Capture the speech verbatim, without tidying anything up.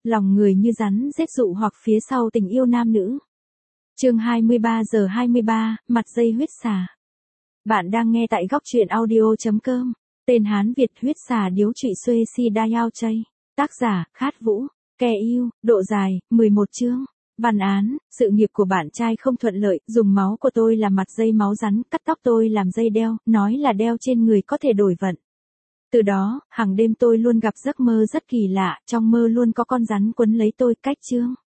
lòng người như rắn rết dụ hoặc phía sau tình yêu nam nữ. Chương hai mươi ba giờ hai mươi ba, mặt dây huyết xà. Bạn đang nghe tại góc truyện audio chấm com. Tên Hán Việt huyết xà điếu trụy xuê si đa yao chay. Tác giả, Khát Vũ. Kẻ yêu, độ dài, mười một chương. Văn án, sự nghiệp của bạn trai không thuận lợi, dùng máu của tôi làm mặt dây máu rắn, cắt tóc tôi làm dây đeo, nói là đeo trên người có thể đổi vận. Từ đó, hàng đêm tôi luôn gặp giấc mơ rất kỳ lạ, trong mơ luôn có con rắn quấn lấy tôi. Cách chương.